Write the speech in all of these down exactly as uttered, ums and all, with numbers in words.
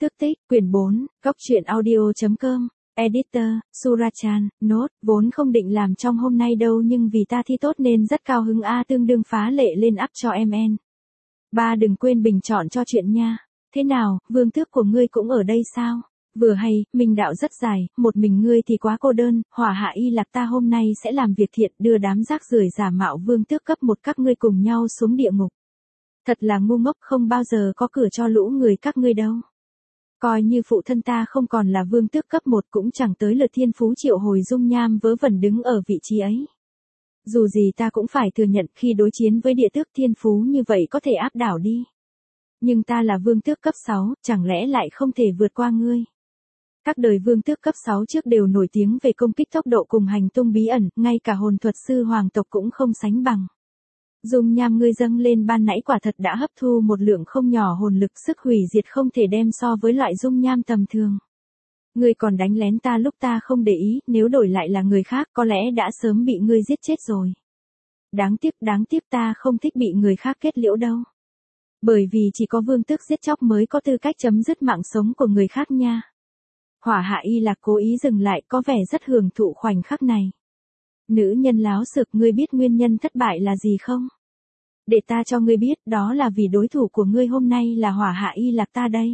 Tước tích, quyển bốn, góc truyện audio.com, Editor, Surachan, Nốt, vốn không định làm trong hôm nay đâu nhưng vì ta thi tốt nên rất cao hứng a tương đương phá lệ lên up cho em en. Ba đừng quên bình chọn cho chuyện nha. Thế nào, vương tước của ngươi cũng ở đây sao? Vừa hay, mình đạo rất dài, một mình ngươi thì quá cô đơn, hỏa hạ y lạc ta hôm nay sẽ làm việc thiện đưa đám rác rưởi giả mạo vương tước cấp một các ngươi cùng nhau xuống địa ngục. Thật là ngu ngốc không bao giờ có cửa cho lũ người các ngươi đâu. Coi như phụ thân ta không còn là vương tước cấp một cũng chẳng tới lượt thiên phú triệu hồi dung nham vớ vẩn đứng ở vị trí ấy. Dù gì ta cũng phải thừa nhận khi đối chiến với địa tước thiên phú như vậy có thể áp đảo đi. Nhưng ta là vương tước cấp sáu, chẳng lẽ lại không thể vượt qua ngươi? Các đời vương tước cấp sáu trước đều nổi tiếng về công kích tốc độ cùng hành tung bí ẩn, ngay cả hồn thuật sư hoàng tộc cũng không sánh bằng. Dung nham ngươi dâng lên ban nãy quả thật đã hấp thu một lượng không nhỏ hồn lực, sức hủy diệt không thể đem so với loại dung nham tầm thường. Ngươi còn đánh lén ta lúc ta không để ý, nếu đổi lại là người khác có lẽ đã sớm bị ngươi giết chết rồi. Đáng tiếc, đáng tiếc ta không thích bị người khác kết liễu đâu. Bởi vì chỉ có vương tước giết chóc mới có tư cách chấm dứt mạng sống của người khác nha. Hỏa hạ y lạc cố ý dừng lại, có vẻ rất hưởng thụ khoảnh khắc này. Nữ nhân láo xược, ngươi biết nguyên nhân thất bại là gì không? Để ta cho ngươi biết, đó là vì đối thủ của ngươi hôm nay là hỏa hạ y lạc ta đây.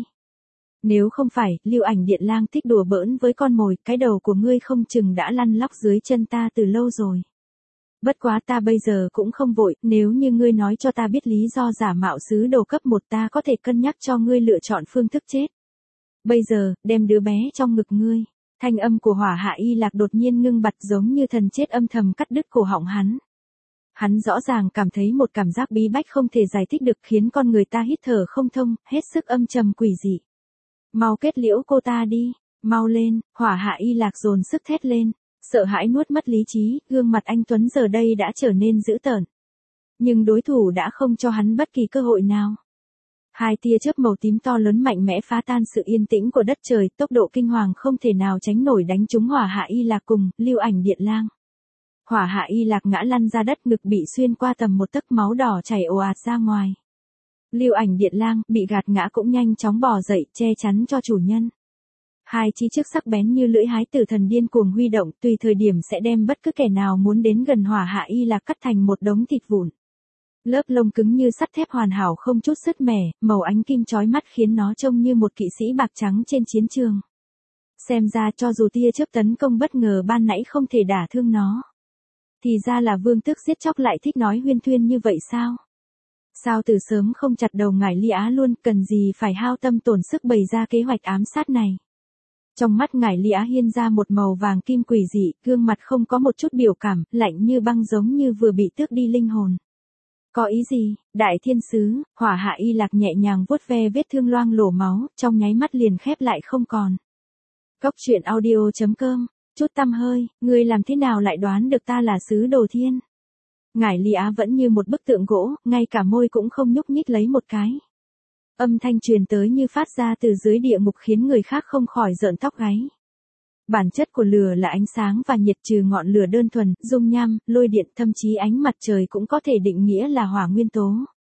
Nếu không phải, Lưu Ảnh Điện Lang thích đùa bỡn với con mồi, cái đầu của ngươi không chừng đã lăn lóc dưới chân ta từ lâu rồi. Bất quá ta bây giờ cũng không vội, nếu như ngươi nói cho ta biết lý do giả mạo sứ đồ cấp một ta có thể cân nhắc cho ngươi lựa chọn phương thức chết. Bây giờ, đem đứa bé trong ngực ngươi. Thanh âm của hỏa hạ y lạc đột nhiên ngưng bặt giống như thần chết âm thầm cắt đứt cổ họng hắn. Hắn rõ ràng cảm thấy một cảm giác bí bách không thể giải thích được khiến con người ta hít thở không thông, hết sức âm trầm quỷ dị. Mau kết liễu cô ta đi, mau lên, hỏa hạ y lạc dồn sức thét lên, sợ hãi nuốt mất lý trí, gương mặt anh Tuấn giờ đây đã trở nên dữ tợn. Nhưng đối thủ đã không cho hắn bất kỳ cơ hội nào. Hai tia chớp màu tím to lớn mạnh mẽ phá tan sự yên tĩnh của đất trời, tốc độ kinh hoàng không thể nào tránh nổi đánh trúng hỏa hạ y lạc cùng Lưu Ảnh Điện Lang. Hỏa hạ y lạc ngã lăn ra đất, ngực bị xuyên qua tầm một tấc, máu đỏ chảy ồ ạt ra ngoài. Lưu Ảnh Điện Lang bị gạt ngã cũng nhanh chóng bò dậy, che chắn cho chủ nhân. Hai chi trước sắc bén như lưỡi hái tử thần điên cuồng huy động, tùy thời điểm sẽ đem bất cứ kẻ nào muốn đến gần hỏa hạ y lạc cắt thành một đống thịt vụn. Lớp lông cứng như sắt thép hoàn hảo không chút sứt mẻ, màu ánh kim chói mắt khiến nó trông như một kỵ sĩ bạc trắng trên chiến trường. Xem ra cho dù tia chớp tấn công bất ngờ ban nãy không thể đả thương nó. Thì ra là vương tước giết chóc lại thích nói huyên thuyên như vậy sao? Sao từ sớm không chặt đầu ngải Ly Á luôn, cần gì phải hao tâm tổn sức bày ra kế hoạch ám sát này. Trong mắt ngải Ly Á hiên ra một màu vàng kim quỷ dị, gương mặt không có một chút biểu cảm, lạnh như băng giống như vừa bị tước đi linh hồn. Có ý gì, đại thiên sứ? Hỏa hạ y lạc nhẹ nhàng vuốt ve vết thương loang lổ máu, trong nháy mắt liền khép lại không còn. Góc truyện audio.com, chút tăm hơi, ngươi làm thế nào lại đoán được ta là sứ đồ thiên? Ngải Ly Á vẫn như một bức tượng gỗ, ngay cả môi cũng không nhúc nhích lấy một cái. Âm thanh truyền tới như phát ra từ dưới địa ngục khiến người khác không khỏi rợn tóc gáy. Bản chất của lửa là ánh sáng và nhiệt, trừ ngọn lửa đơn thuần, dung nham, lôi điện, thậm chí ánh mặt trời cũng có thể định nghĩa là hỏa nguyên tố.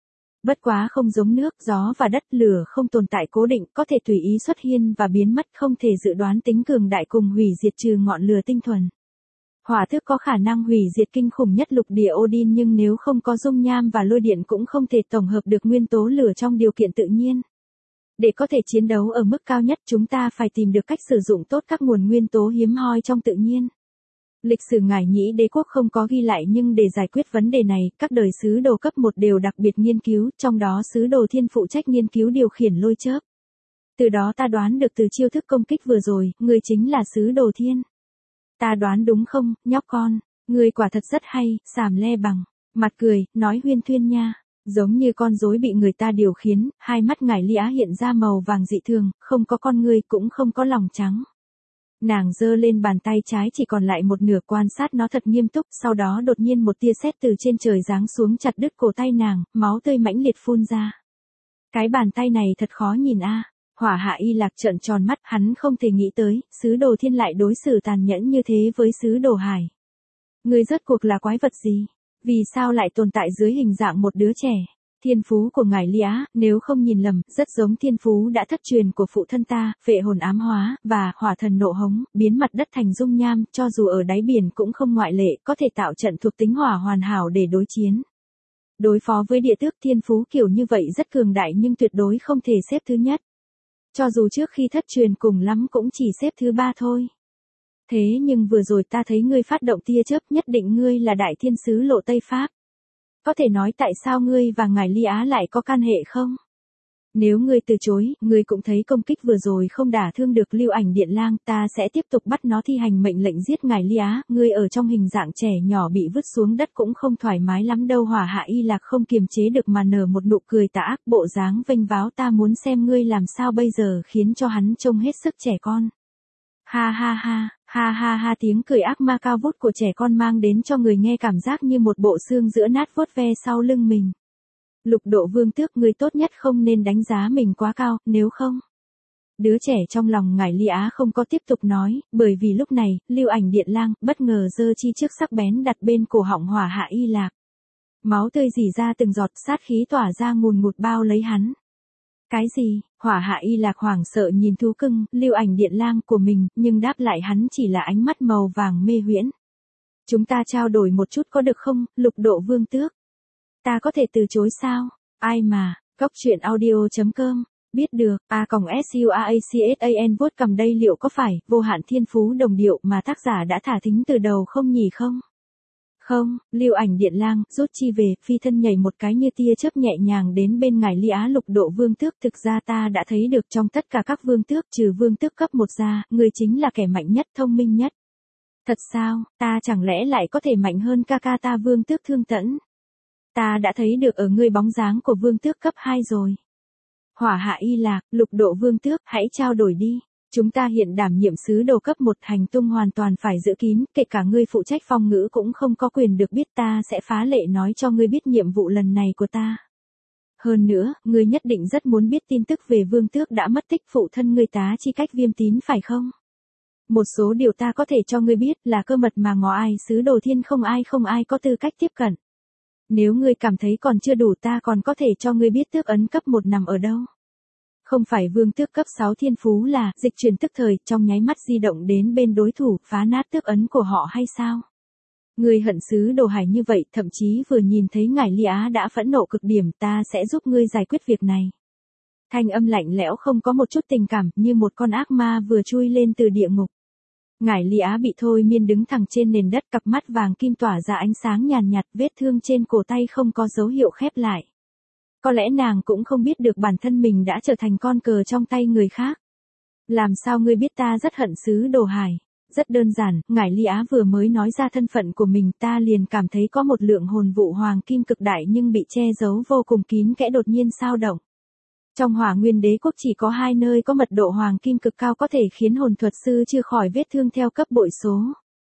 Bất quá không giống nước, gió và đất, lửa không tồn tại cố định, có thể tùy ý xuất hiện và biến mất, không thể dự đoán tính cường đại cùng hủy diệt trừ ngọn lửa tinh thuần. Hỏa thức có khả năng hủy diệt kinh khủng nhất lục địa Odin, nhưng nếu không có dung nham và lôi điện cũng không thể tổng hợp được nguyên tố lửa trong điều kiện tự nhiên. Để có thể chiến đấu ở mức cao nhất chúng ta phải tìm được cách sử dụng tốt các nguồn nguyên tố hiếm hoi trong tự nhiên. Lịch sử ngải Nhĩ đế quốc không có ghi lại nhưng để giải quyết vấn đề này, các đời sứ đồ cấp một đều đặc biệt nghiên cứu, trong đó sứ đồ thiên phụ trách nghiên cứu điều khiển lôi chớp. Từ đó ta đoán được từ chiêu thức công kích vừa rồi, người chính là sứ đồ thiên. Ta đoán đúng không, nhóc con? Người quả thật rất hay, Sàm Le Bằng. Mặt cười, nói huyên thuyên nha. Giống như con rối bị người ta điều khiển, hai mắt ngải Ly Á hiện ra màu vàng dị thường, không có con ngươi cũng không có lòng trắng. Nàng giơ lên bàn tay trái chỉ còn lại một nửa, quan sát nó thật nghiêm túc, sau đó đột nhiên một tia sét từ trên trời giáng xuống chặt đứt cổ tay nàng, máu tươi mãnh liệt phun ra. Cái bàn tay này thật khó nhìn a. Hỏa hạ y lạc trợn tròn mắt, hắn không thể nghĩ tới, sứ đồ thiên lại đối xử tàn nhẫn như thế với sứ đồ hải. Ngươi rốt cuộc là quái vật gì? Vì sao lại tồn tại dưới hình dạng một đứa trẻ? Thiên phú của ngài Ly Á, nếu không nhìn lầm, rất giống thiên phú đã thất truyền của phụ thân ta, phệ hồn ám hóa, và hỏa thần nộ hống, biến mặt đất thành dung nham, cho dù ở đáy biển cũng không ngoại lệ, có thể tạo trận thuộc tính hỏa hoàn hảo để đối chiến. Đối phó với địa tước, thiên phú kiểu như vậy rất cường đại nhưng tuyệt đối không thể xếp thứ nhất. Cho dù trước khi thất truyền cùng lắm cũng chỉ xếp thứ ba thôi. Thế nhưng vừa rồi ta thấy ngươi phát động tia chớp, nhất định ngươi là đại thiên sứ Lộ Tây Pháp. Có thể nói tại sao ngươi và ngài Ly Á lại có can hệ không? Nếu ngươi từ chối, ngươi cũng thấy công kích vừa rồi không đả thương được Lưu Ảnh Điện Lang, ta sẽ tiếp tục bắt nó thi hành mệnh lệnh giết ngài Ly Á, ngươi ở trong hình dạng trẻ nhỏ bị vứt xuống đất cũng không thoải mái lắm đâu. Hỏa Hạ Y Lạc không kiềm chế được mà nở một nụ cười tà ác, bộ dáng vênh váo, ta muốn xem ngươi làm sao bây giờ, khiến cho hắn trông hết sức trẻ con. Ha ha ha, ha ha ha, tiếng cười ác ma cao vút của trẻ con mang đến cho người nghe cảm giác như một bộ xương giữa nát vuốt ve sau lưng mình. Lục Độ Vương Tước, ngươi tốt nhất không nên đánh giá mình quá cao, nếu không. Đứa trẻ trong lòng ngài Ly Á không có tiếp tục nói, bởi vì lúc này, Lưu Ảnh Điện Lang bất ngờ giơ chi trước sắc bén đặt bên cổ họng Hỏa Hạ Y Lạc. Máu tươi rỉ ra từng giọt, sát khí tỏa ra ngùn ngụt bao lấy hắn. Cái gì? Hỏa Hạ Y Lạc hoảng sợ nhìn thú cưng, Lưu Ảnh Điện Lang của mình, nhưng đáp lại hắn chỉ là ánh mắt màu vàng mê huyễn. Chúng ta trao đổi một chút có được không, Lục Độ Vương Tước? Ta có thể từ chối sao? Ai mà, góc truyện audio chấm com, biết được, a còng suaracsan vuốt cầm đây, liệu có phải, vô hạn thiên phú đồng điệu mà tác giả đã thả thính từ đầu không nhỉ không? Không, Lưu Ảnh Điện Lang, rút chi về, phi thân nhảy một cái như tia chớp nhẹ nhàng đến bên ngài Ly Á. Lục Độ Vương Tước, thực ra ta đã thấy được trong tất cả các vương tước trừ vương tước cấp một ra, người chính là kẻ mạnh nhất, thông minh nhất. Thật sao, ta chẳng lẽ lại có thể mạnh hơn ca ca ta Vương Tước Thương Tẫn? Ta đã thấy được ở ngươi bóng dáng của vương tước cấp hai rồi. Hỏa Hạ Y Lạc, Lục Độ Vương Tước, hãy trao đổi đi. Chúng ta hiện đảm nhiệm sứ đồ cấp một, hành tung hoàn toàn phải giữ kín, kể cả ngươi phụ trách phong ngữ cũng không có quyền được biết, ta sẽ phá lệ nói cho ngươi biết nhiệm vụ lần này của ta. Hơn nữa, ngươi nhất định rất muốn biết tin tức về Vương Tước đã mất tích, phụ thân ngươi Tá Chi Cách Viêm Tín phải không? Một số điều ta có thể cho ngươi biết là cơ mật mà ngó ai sứ đồ thiên không ai không ai có tư cách tiếp cận. Nếu ngươi cảm thấy còn chưa đủ, ta còn có thể cho ngươi biết tước ấn cấp một nằm ở đâu. Không phải vương tước cấp sáu thiên phú là dịch chuyển tức thời, trong nháy mắt di động đến bên đối thủ, phá nát tước ấn của họ hay sao? Ngươi hận sứ đồ Hải như vậy, thậm chí vừa nhìn thấy ngài Ly Á đã phẫn nộ cực điểm, ta sẽ giúp ngươi giải quyết việc này. Thanh âm lạnh lẽo không có một chút tình cảm, như một con ác ma vừa chui lên từ địa ngục. Ngải Ly Á bị thôi miên đứng thẳng trên nền đất, cặp mắt vàng kim tỏa ra ánh sáng nhàn nhạt, vết thương trên cổ tay không có dấu hiệu khép lại. Có lẽ nàng cũng không biết được bản thân mình đã trở thành con cờ trong tay người khác. Làm sao ngươi biết ta rất hận sứ đồ Hải? Rất đơn giản, Ngải Ly Á vừa mới nói ra thân phận của mình, ta liền cảm thấy có một lượng hồn vụ hoàng kim cực đại nhưng bị che giấu vô cùng kín kẽ đột nhiên sao động. Trong Hỏa Nguyên Đế quốc chỉ có hai nơi có mật độ hoàng kim cực cao có thể khiến hồn thuật sư chữa khỏi vết thương theo cấp bội số.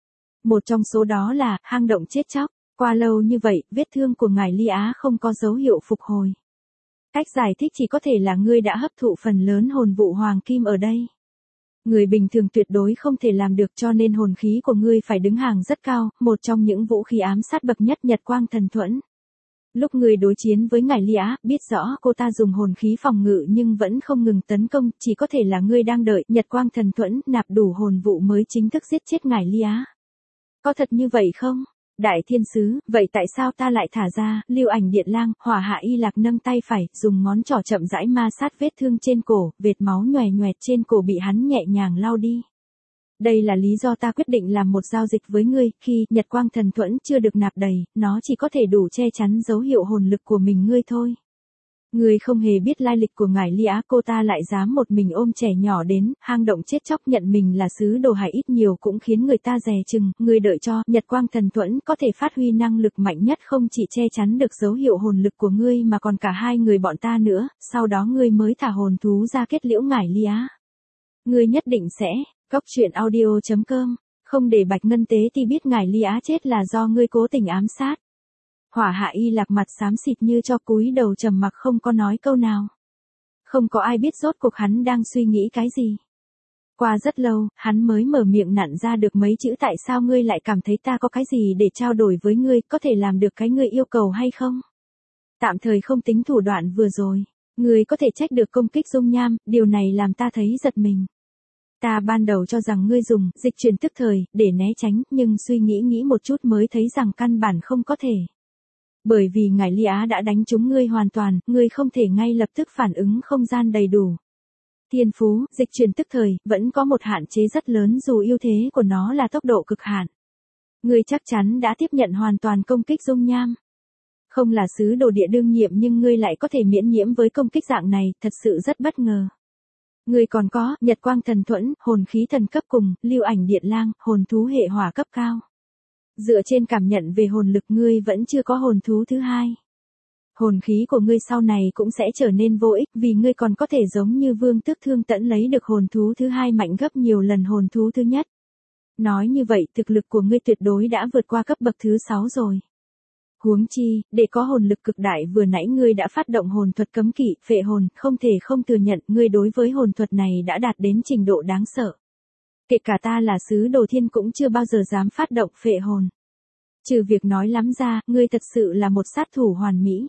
Một trong số đó là hang động chết chóc. Qua lâu như vậy, vết thương của ngài Ly Á không có dấu hiệu phục hồi. Cách giải thích chỉ có thể là ngươi đã hấp thụ phần lớn hồn vụ hoàng kim ở đây. Người bình thường tuyệt đối không thể làm được, cho nên hồn khí của ngươi phải đứng hàng rất cao, một trong những vũ khí ám sát bậc nhất, Nhật Quang Thần Thuẫn. Lúc người đối chiến với ngài Ly Á, biết rõ cô ta dùng hồn khí phòng ngự nhưng vẫn không ngừng tấn công, chỉ có thể là ngươi đang đợi Nhật Quang Thần Thuẫn nạp đủ hồn vụ mới chính thức giết chết ngài Ly Á. Có thật như vậy không? Đại thiên sứ, vậy tại sao ta lại thả ra? Lưu Ảnh Điện Lang, Hỏa Hạ Y Lạc nâng tay phải, dùng ngón trỏ chậm rãi ma sát vết thương trên cổ, vệt máu nhòe nhoẹt trên cổ bị hắn nhẹ nhàng lau đi. Đây là lý do ta quyết định làm một giao dịch với ngươi, khi Nhật Quang Thần Thuẫn chưa được nạp đầy, nó chỉ có thể đủ che chắn dấu hiệu hồn lực của mình ngươi thôi. Ngươi không hề biết lai lịch của ngài Ly Á, cô ta lại dám một mình ôm trẻ nhỏ đến hang động chết chóc, nhận mình là sứ đồ Hải ít nhiều cũng khiến người ta dè chừng. Ngươi đợi cho Nhật Quang Thần Thuẫn có thể phát huy năng lực mạnh nhất, không chỉ che chắn được dấu hiệu hồn lực của ngươi mà còn cả hai người bọn ta nữa, sau đó ngươi mới thả hồn thú ra kết liễu ngài Ly Á. Ngươi nhất định sẽ Góc truyện audio chấm com, không để Bạch Ngân Tế Ti biết ngài Ly Á chết là do ngươi cố tình ám sát. Hỏa Hạ Y Lạc mặt xám xịt như cho, cúi đầu trầm mặc không có nói câu nào. Không có ai biết rốt cuộc hắn đang suy nghĩ cái gì. Qua rất lâu, hắn mới mở miệng nặn ra được mấy chữ, tại sao ngươi lại cảm thấy ta có cái gì để trao đổi với ngươi, có thể làm được cái ngươi yêu cầu hay không? Tạm thời không tính thủ đoạn vừa rồi. Ngươi có thể trách được công kích dung nham, điều này làm ta thấy giật mình. Ta ban đầu cho rằng ngươi dùng dịch chuyển tức thời để né tránh, nhưng suy nghĩ nghĩ một chút mới thấy rằng căn bản không có thể. Bởi vì ngải Ly Á đã đánh trúng ngươi hoàn toàn, ngươi không thể ngay lập tức phản ứng không gian đầy đủ. Thiên phú, dịch chuyển tức thời, vẫn có một hạn chế rất lớn dù ưu thế của nó là tốc độ cực hạn. Ngươi chắc chắn đã tiếp nhận hoàn toàn công kích dung nham. Không là sứ đồ địa đương nhiệm nhưng ngươi lại có thể miễn nhiễm với công kích dạng này, thật sự rất bất ngờ. Ngươi còn có, nhật quang thần thuẫn, hồn khí thần cấp cùng, lưu ảnh điện lang, hồn thú hệ hỏa cấp cao. Dựa trên cảm nhận về hồn lực ngươi vẫn chưa có hồn thú thứ hai. Hồn khí của ngươi sau này cũng sẽ trở nên vô ích vì ngươi còn có thể giống như Vương Tước Thương Tẫn lấy được hồn thú thứ hai mạnh gấp nhiều lần hồn thú thứ nhất. Nói như vậy thực lực của ngươi tuyệt đối đã vượt qua cấp bậc thứ sáu rồi. Huống chi, để có hồn lực cực đại vừa nãy ngươi đã phát động hồn thuật cấm kỵ, phệ hồn, không thể không thừa nhận ngươi đối với hồn thuật này đã đạt đến trình độ đáng sợ. Kể cả ta là sứ đồ thiên cũng chưa bao giờ dám phát động phệ hồn. Trừ việc nói lắm ra, ngươi thật sự là một sát thủ hoàn mỹ.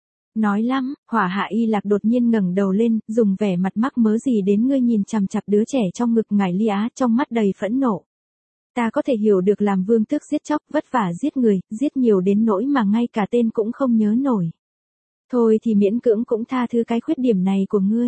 Nói lắm, Hỏa Hạ Y Lạc đột nhiên ngẩng đầu lên, dùng vẻ mặt mắc mớ gì đến ngươi nhìn chằm chằm đứa trẻ trong ngực ngải Ly Á, trong mắt đầy phẫn nộ. Ta có thể hiểu được làm vương tước giết chóc, vất vả giết người, giết nhiều đến nỗi mà ngay cả tên cũng không nhớ nổi. Thôi thì miễn cưỡng cũng tha thứ cái khuyết điểm này của ngươi.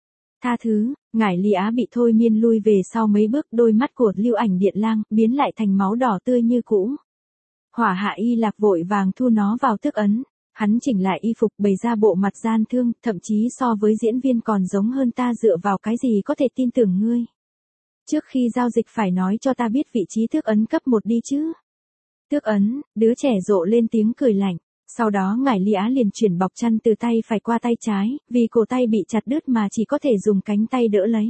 Tha thứ, ngải Ly Á bị thôi miên lui về sau mấy bước, đôi mắt của lưu ảnh điện lang biến lại thành máu đỏ tươi như cũ. Hỏa Hạ Y Lạc vội vàng thu nó vào thức ấn. Hắn chỉnh lại y phục bày ra bộ mặt gian thương, thậm chí so với diễn viên còn giống hơn ta dựa vào cái gì có thể tin tưởng ngươi. Trước khi giao dịch phải nói cho ta biết vị trí tước ấn cấp một đi chứ. Tước ấn, đứa trẻ rộ lên tiếng cười lạnh. Sau đó ngải Ly Á liền chuyển bọc chăn từ tay phải qua tay trái, vì cổ tay bị chặt đứt mà chỉ có thể dùng cánh tay đỡ lấy.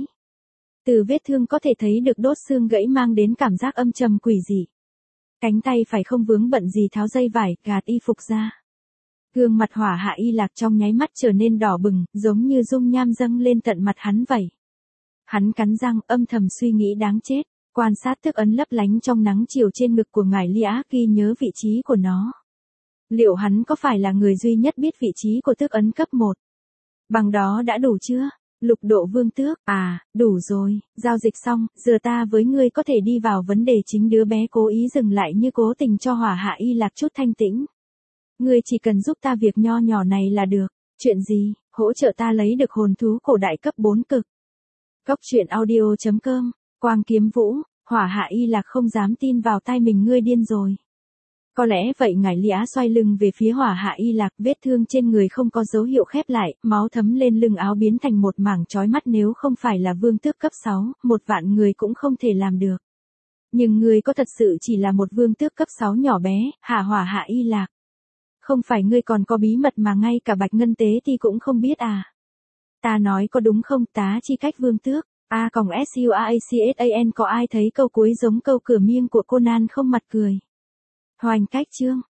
Từ vết thương có thể thấy được đốt xương gãy mang đến cảm giác âm trầm quỷ dị. Cánh tay phải không vướng bận gì tháo dây vải, gạt y phục ra. Gương mặt Hỏa Hạ Y Lạc trong nháy mắt trở nên đỏ bừng, giống như dung nham dâng lên tận mặt hắn vậy. Hắn cắn răng, âm thầm suy nghĩ đáng chết, quan sát tước ấn lấp lánh trong nắng chiều trên ngực của ngải Ly Á, ghi nhớ vị trí của nó. Liệu hắn có phải là người duy nhất biết vị trí của tước ấn cấp một? Bằng đó đã đủ chưa? Lục độ vương tước, à, đủ rồi, giao dịch xong, giờ ta với ngươi có thể đi vào vấn đề chính. Đứa bé cố ý dừng lại như cố tình cho Hỏa Hạ Y Lạc chút thanh tĩnh. Ngươi chỉ cần giúp ta việc nho nhỏ này là được. Chuyện gì? Hỗ trợ ta lấy được hồn thú cổ đại cấp bốn cực. Góc truyện audio chấm com, Quang Kiếm Vũ, Hỏa Hạ Y Lạc không dám tin vào tai mình, ngươi điên rồi. Có lẽ vậy. ngải Ly Á xoay lưng về phía Hỏa Hạ Y Lạc, vết thương trên người không có dấu hiệu khép lại, máu thấm lên lưng áo biến thành một mảng chói mắt. Nếu không phải là vương tước cấp sáu, một vạn người cũng không thể làm được. Nhưng ngươi có thật sự chỉ là một vương tước cấp sáu nhỏ bé, hả Hỏa Hạ Y Lạc? Không phải ngươi còn có bí mật mà ngay cả Bạch Ngân Tế thì cũng không biết à? Ta nói có đúng không? Tá chi cách vương tước, A còng S U A A C S A N. Có ai thấy câu cuối giống câu cửa miêng của Conan không? Mặt cười. Hoành cách chương.